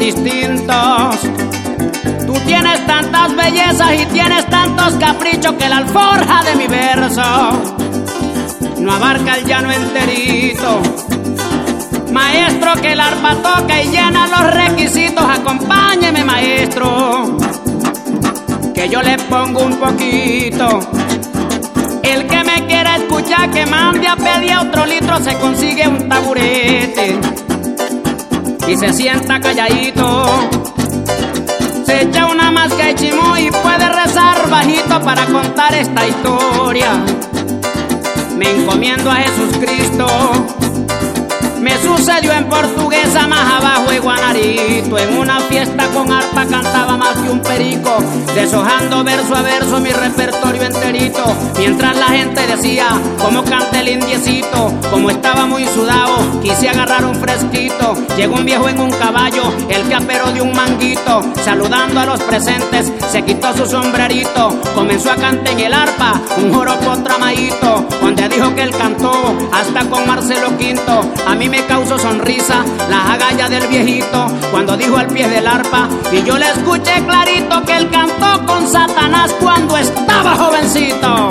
distintos. Tú tienes tantas bellezas y tienes tantos caprichos que la alforja de mi verso no abarca el llano enterito. Maestro, que el arpa toca y llena los requisitos, acompáñeme, maestro, que yo le pongo un poquito. El que me quiera escuchar, que mande a pedir otro litro, se consigue un taburete y se sienta calladito. Se echa una máscara de chimú y puede rezar bajito para contar esta historia. Me encomiendo a Jesucristo. Me sucedió en Portuguesa, más abajo de Guanarito. En una fiesta con arpa cantaba más que un perico, deshojando verso a verso mi repertorio enterito. Mientras la gente decía, como canta el indiecito, como estaba muy sudado, quise agarrar un fresquito. Llegó un viejo en un caballo, el que aperó de un manguito. Saludando a los presentes, se quitó su sombrerito. Comenzó a cantar en el arpa un joropo tramadito, donde dijo que él cantó hasta con Marcelo Quinto. A mí me causó sonrisa las agallas del viejito cuando dijo al pie del arpa, y yo le escuché clarito que él cantó con Satanás cuando estaba jovencito.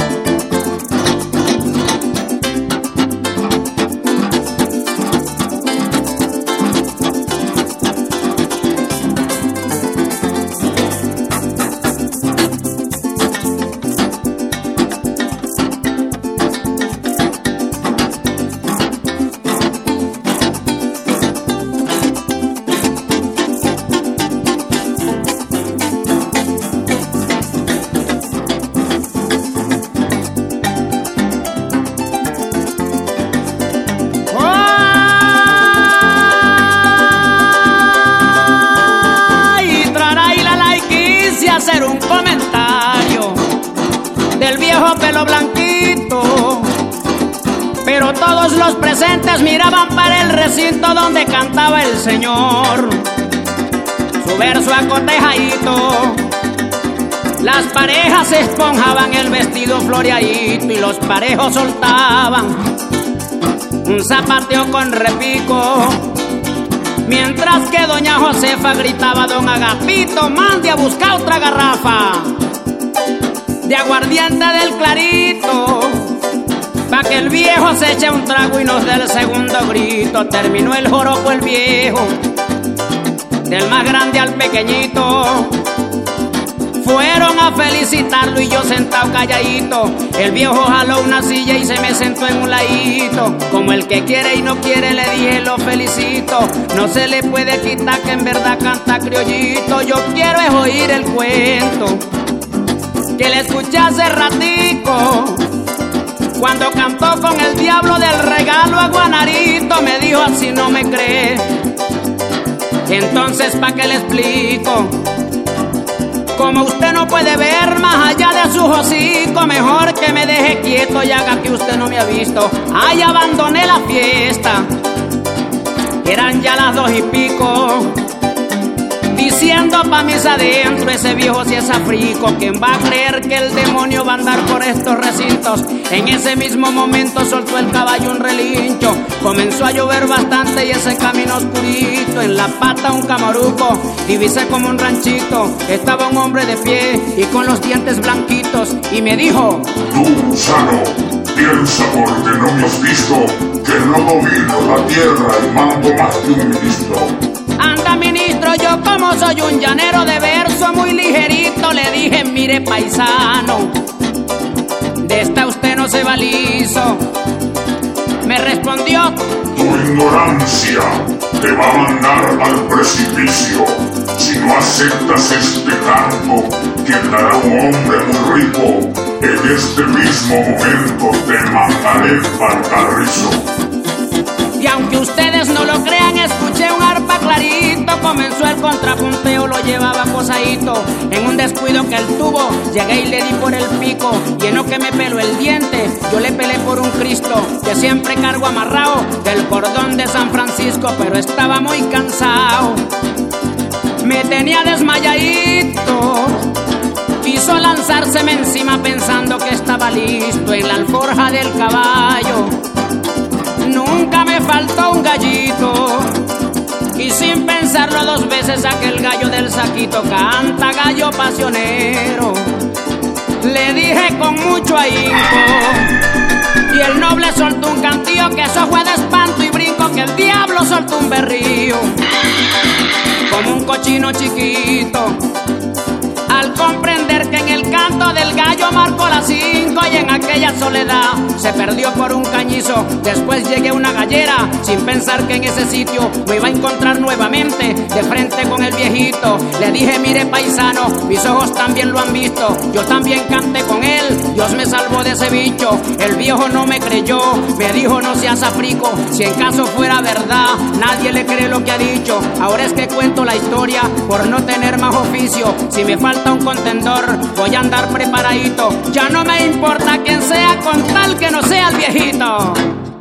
Hacer un comentario del viejo pelo blanquito, pero todos los presentes miraban para el recinto donde cantaba el Señor su verso acotejadito. Las parejas esponjaban el vestido floreadito y los parejos soltaban un zapateo con repico. Mientras que doña Josefa gritaba, don Agapito, mande a buscar otra garrafa de aguardiente del clarito, pa' que el viejo se eche un trago y nos dé el segundo grito. Terminó el joropo el viejo, del más grande al pequeñito. Fueron a felicitarlo y yo sentado calladito. El viejo jaló una silla y se me sentó en un ladito. Como el que quiere y no quiere, le dije lo felicito. No se le puede quitar que en verdad canta criollito. Yo quiero es oír el cuento que le escuché hace ratico, cuando cantó con el diablo del regalo a Guanarito. Me dijo, así no me cree, entonces ¿pa' qué le explico? Como usted no puede ver más allá de su hocico, mejor que me deje quieto y haga que usted no me ha visto. Ay, abandoné la fiesta, eran ya las 2:00, diciendo pa' mis adentro, ese viejo si es africo. ¿Quién va a creer que el demonio va a andar por estos recintos? En ese mismo momento soltó el caballo un relincho. Comenzó a llover bastante y ese camino oscurito, en la pata un camaruco, divisé como un ranchito. Estaba un hombre de pie y con los dientes blanquitos, y me dijo, tú, gusano, piensa porque no me has visto, que no domino la tierra y mando más que un ministro. Anda, ministro, yo como soy un llanero de verso muy ligerito, le dije, mire paisano, de esta usted no se va liso. Me respondió, tu ignorancia te va a mandar al precipicio. Si no aceptas este canto, quedará un hombre muy rico. En este mismo momento te mandaré para Carrizo. Y aunque ustedes no lo crean, escuché un arpa clarito. Comenzó el contrapunteo, lo llevaba posadito. En un descuido que él tuvo, llegué y le di por el pico. Y en lo que me peló el diente, yo le pelé por un Cristo que siempre cargo amarrado del cordón de San Francisco. Pero estaba muy cansado, me tenía desmayadito. Quiso lanzárseme encima pensando que estaba listo. En la alforja del caballo nunca me faltó un gallito. Y sin pensarlo dos veces aquel gallo del saquito canta gallo pasionero. Le dije con mucho ahínco y el noble soltó un cantillo que eso fue de espanto y brinco que el diablo soltó un berrío como un cochino chiquito al comprender que en el canto del gallo marcó las 5 y en aquella soledad se perdió por un cañizo. Después llegué a una gallera sin pensar que en ese sitio me iba a encontrar nuevamente de frente con el viejito. Le dije, mire paisano, mis ojos también lo han visto, yo también canté con él, Dios me salvó de ese bicho. El viejo no me creyó, me dijo no seas africo, si en caso fuera verdad nadie le cree lo que ha dicho. Ahora es que cuento la historia por no tener más oficio. Si me falta un contendor voy a andar preparadito, ya no me importa quién sea con tal que no sea el viejito.